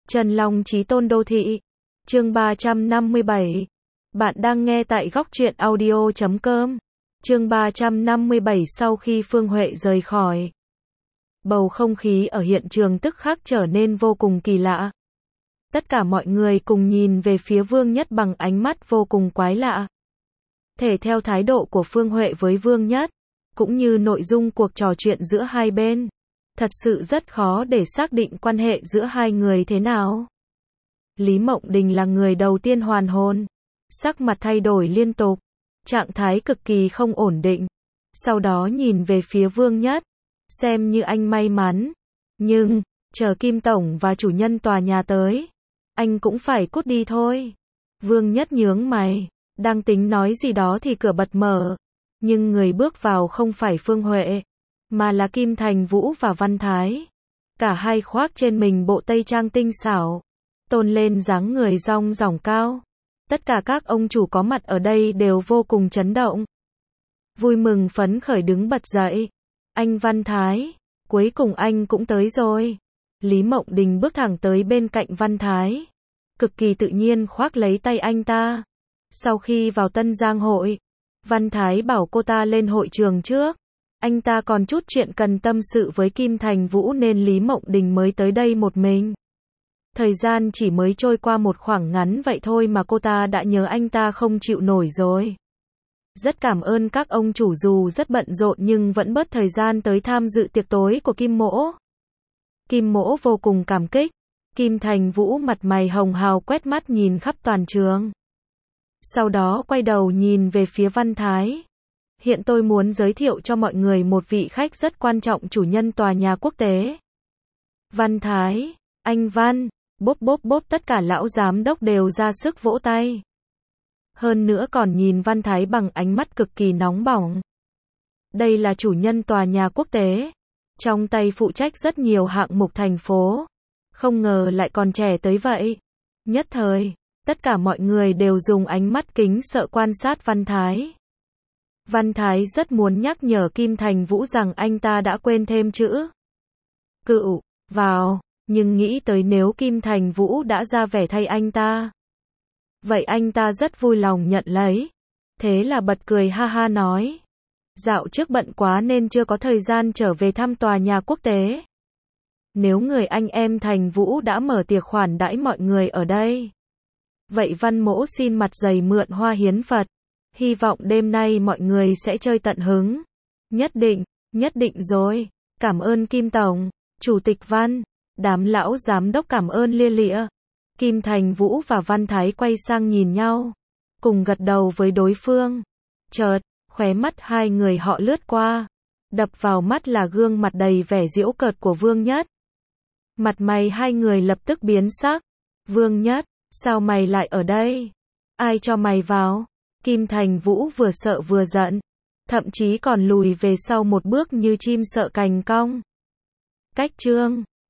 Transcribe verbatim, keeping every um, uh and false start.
Trần Long Chí Tôn Đô Thị. Chương ba trăm năm mươi bảy. Bạn đang nghe tại góc truyện audio chấm com. Chương ba trăm năm mươi bảy. Sau khi Phương Huệ rời khỏi, bầu không khí ở hiện trường tức khắc trở nên vô cùng kỳ lạ. Tất cả mọi người cùng nhìn về phía Vương Nhất bằng ánh mắt vô cùng quái lạ. Thể theo thái độ của Phương Huệ với Vương Nhất, cũng như nội dung cuộc trò chuyện giữa hai bên, thật sự rất khó để xác định quan hệ giữa hai người thế nào. Lý Mộng Đình là người đầu tiên hoàn hồn, sắc mặt thay đổi liên tục, trạng thái cực kỳ không ổn định. Sau đó nhìn về phía Vương Nhất, xem như anh may mắn, nhưng chờ Kim Tổng và chủ nhân tòa nhà tới, anh cũng phải cút đi thôi. Vương Nhất nhướng mày, đang tính nói gì đó thì cửa bật mở, nhưng người bước vào không phải Phương Huệ, mà là Kim Thành Vũ và Văn Thái. Cả hai khoác trên mình bộ tây trang tinh xảo, tôn lên dáng người rong ròng cao. Tất cả các ông chủ có mặt ở đây đều vô cùng chấn động, vui mừng phấn khởi đứng bật dậy. Anh Văn Thái, cuối cùng anh cũng tới rồi. Lý Mộng Đình bước thẳng tới bên cạnh Văn Thái, cực kỳ tự nhiên khoác lấy tay anh ta. Sau khi vào Tân Giang hội, Văn Thái bảo cô ta lên hội trường trước. Anh ta còn chút chuyện cần tâm sự với Kim Thành Vũ nên Lý Mộng Đình mới tới đây một mình. Thời gian chỉ mới trôi qua một khoảng ngắn vậy thôi mà cô ta đã nhớ anh ta không chịu nổi rồi. Rất cảm ơn các ông chủ dù rất bận rộn nhưng vẫn bớt thời gian tới tham dự tiệc tối của Kim Mỗ. Kim Mỗ vô cùng cảm kích. Kim Thành Vũ mặt mày hồng hào quét mắt nhìn khắp toàn trường. Sau đó quay đầu nhìn về phía Văn Thái. Hiện tôi muốn giới thiệu cho mọi người một vị khách rất quan trọng, chủ nhân tòa nhà quốc tế. Văn Thái, anh Văn, bốp bốp bốp, tất cả lão giám đốc đều ra sức vỗ tay. Hơn nữa còn nhìn Văn Thái bằng ánh mắt cực kỳ nóng bỏng. Đây là chủ nhân tòa nhà quốc tế, trong tay phụ trách rất nhiều hạng mục thành phố. Không ngờ lại còn trẻ tới vậy. Nhất thời, tất cả mọi người đều dùng ánh mắt kính sợ quan sát Văn Thái. Văn Thái rất muốn nhắc nhở Kim Thành Vũ rằng anh ta đã quên thêm chữ cựu vào, nhưng nghĩ tới nếu Kim Thành Vũ đã ra vẻ thay anh ta, vậy anh ta rất vui lòng nhận lấy. Thế là bật cười ha ha nói, dạo trước bận quá nên chưa có thời gian trở về thăm tòa nhà quốc tế. Nếu người anh em Thành Vũ đã mở tiệc khoản đãi mọi người ở đây, vậy Văn Mỗ xin mặt dày mượn hoa hiến Phật. Hy vọng đêm nay mọi người sẽ chơi tận hứng. Nhất định, nhất định rồi. Cảm ơn Kim Tổng, Chủ tịch Văn. Đám lão giám đốc cảm ơn lia lịa. Kim Thành Vũ và Văn Thái quay sang nhìn nhau, cùng gật đầu với đối phương. Chợt, khóe mắt hai người họ lướt qua. Đập vào mắt là gương mặt đầy vẻ giễu cợt của Vương Nhất. Mặt mày hai người lập tức biến sắc. Vương Nhất, sao mày lại ở đây? Ai cho mày vào? Kim Thành Vũ vừa sợ vừa giận, thậm chí còn lùi về sau một bước như chim sợ cành cong. Cách chương